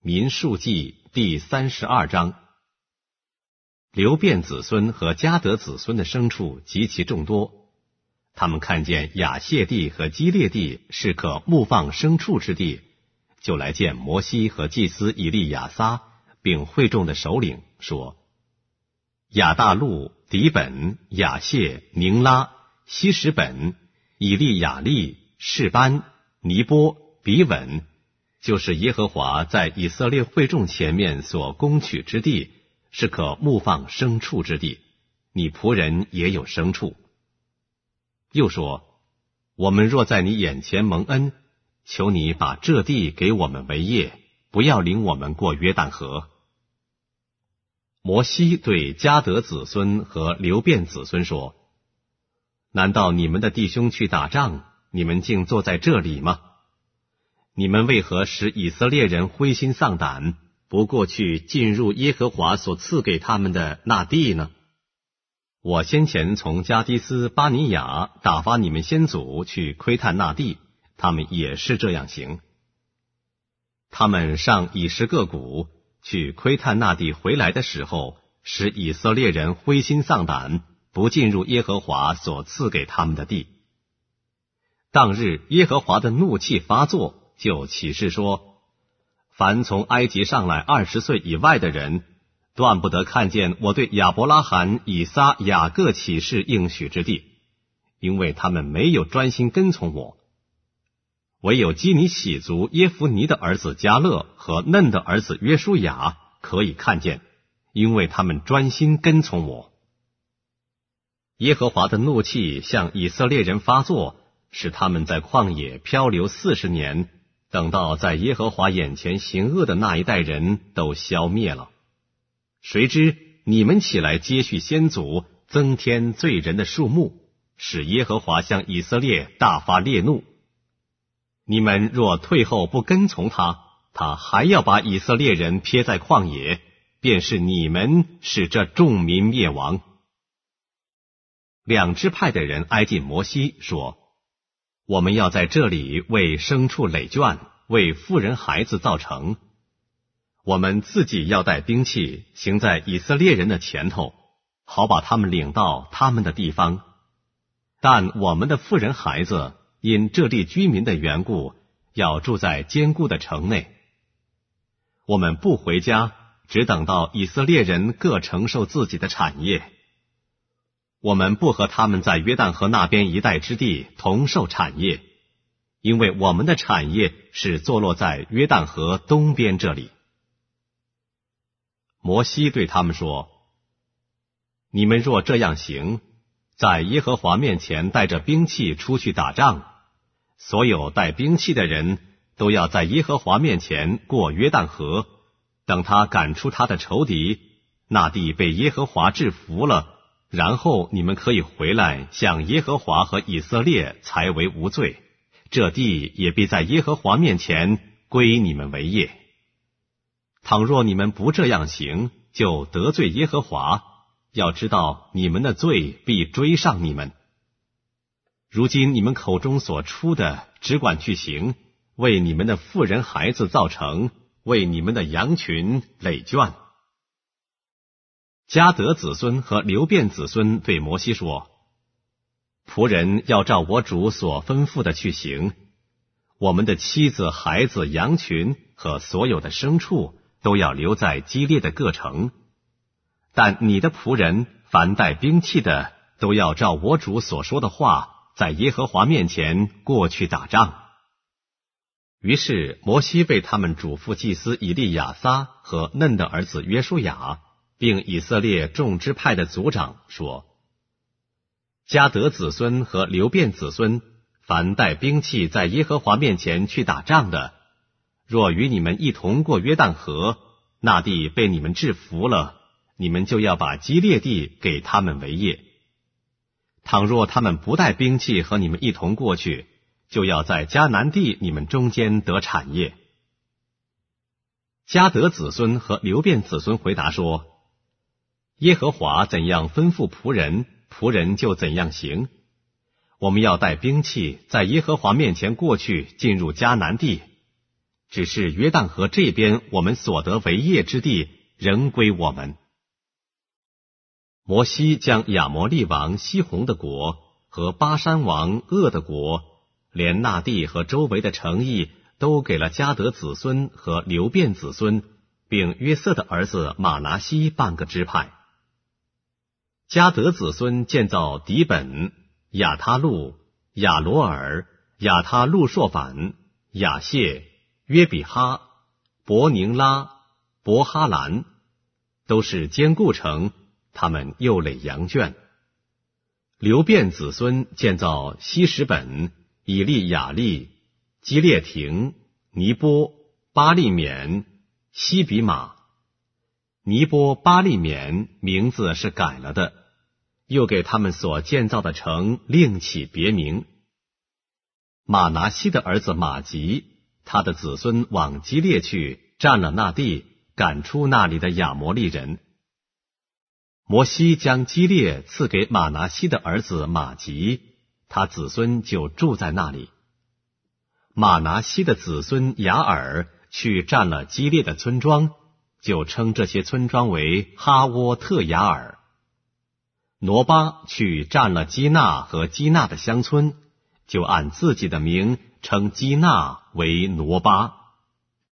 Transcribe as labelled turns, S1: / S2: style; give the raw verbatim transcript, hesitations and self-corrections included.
S1: 民数记第三十二章。流便子孙和迦得子孙的牲畜极其众多，他们看见亚谢地和基列地是可牧放牲畜之地，就来见摩西和祭司以利亚撒，并会众的首领，说：亚大路、底本、亚谢、宁拉、希实本、以利亚利、示班、尼波、比稳，就是耶和华在以色列会众前面所攻取之地，是可牧放牲畜之地，你仆人也有牲畜。又说：我们若在你眼前蒙恩，求你把这地给我们为业，不要领我们过约旦河。摩西对迦得子孙和流便子孙说：难道你们的弟兄去打仗，你们竟坐在这里吗？你们为何使以色列人灰心丧胆，不过去进入耶和华所赐给他们的那地呢？我先前从加迪斯巴尼亚打发你们先祖去窥探那地，他们也是这样行。他们上以实各谷去窥探那地回来的时候，使以色列人灰心丧胆，不进入耶和华所赐给他们的地。当日耶和华的怒气发作，就起誓说：凡从埃及上来二十岁以外的人，断不得看见我对亚伯拉罕、以撒、雅各起誓应许之地，因为他们没有专心跟从我。唯有基尼喜族耶孚尼的儿子迦勒和嫩的儿子约书亚可以看见，因为他们专心跟从我。耶和华的怒气向以色列人发作，使他们在旷野漂流四十年，等到在耶和华眼前行恶的那一代人都消灭了。谁知你们起来接续先祖，增添罪人的数目，使耶和华向以色列大发烈怒。你们若退后不跟从他，他还要把以色列人撇在旷野，便是你们使这众民灭亡。两支派的人挨近摩西，说：我们要在这里为牲畜垒圈，为妇人孩子造城。我们自己要带兵器，行在以色列人的前头，好把他们领到他们的地方。但我们的妇人孩子因这地居民的缘故，要住在坚固的城内。我们不回家，只等到以色列人各承受自己的产业。我们不和他们在约旦河那边一带之地同受产业，因为我们的产业是坐落在约旦河东边这里。摩西对他们说：你们若这样行，在耶和华面前带着兵器出去打仗，所有带兵器的人都要在耶和华面前过约旦河，等他赶出他的仇敌，那地被耶和华制服了，然后你们可以回来向耶和华和以色列才为无罪，这地也必在耶和华面前归你们为业。倘若你们不这样行，就得罪耶和华，要知道你们的罪必追上你们。如今你们口中所出的，只管去行，为你们的妇人孩子造城，为你们的羊群垒圈。迦得子孙和流便子孙对摩西说：仆人要照我主所吩咐的去行，我们的妻子、孩子、羊群和所有的牲畜都要留在基列的各城。但你的仆人凡带兵器的，都要照我主所说的话，在耶和华面前过去打仗。于是摩西被他们嘱咐祭司以利亚撒和嫩的儿子约书亚，并以色列众支派的族长说：迦得子孙和流便子孙，凡带兵器在耶和华面前去打仗的，若与你们一同过约旦河，那地被你们制服了，你们就要把基列地给他们为业。倘若他们不带兵器和你们一同过去，就要在迦南地你们中间得产业。迦得子孙和流便子孙回答说：耶和华怎样吩咐仆人，仆人就怎样行。我们要带兵器，在耶和华面前过去，进入迦南地。 只是约旦河这边我们所得为业之地仍归我们。摩西将亚摩利王西宏的国和巴珊王噩的国，连那地和周围的城邑都给了迦得子孙和流便子孙，并约瑟的儿子马拿西半个支派。迦得子孙建造底本、亚他路、亚罗尔、亚他路朔反、亚谢、约比哈、伯宁拉、伯哈兰，都是坚固城，他们又垒羊圈。流便子孙建造希什本、以利亚利、基列亭、尼波、巴利缅、西比马。尼波巴利缅名字是改了的，又给他们所建造的城另起别名。马拿西的儿子马吉，他的子孙往基列去，占了那地，赶出那里的亚摩利人。摩西将基列赐给马拿西的儿子马吉，他子孙就住在那里。马拿西的子孙雅尔去占了基列的村庄，就称这些村庄为哈沃特雅尔。挪巴去占了基纳和基纳的乡村，就按自己的名称基纳为挪巴。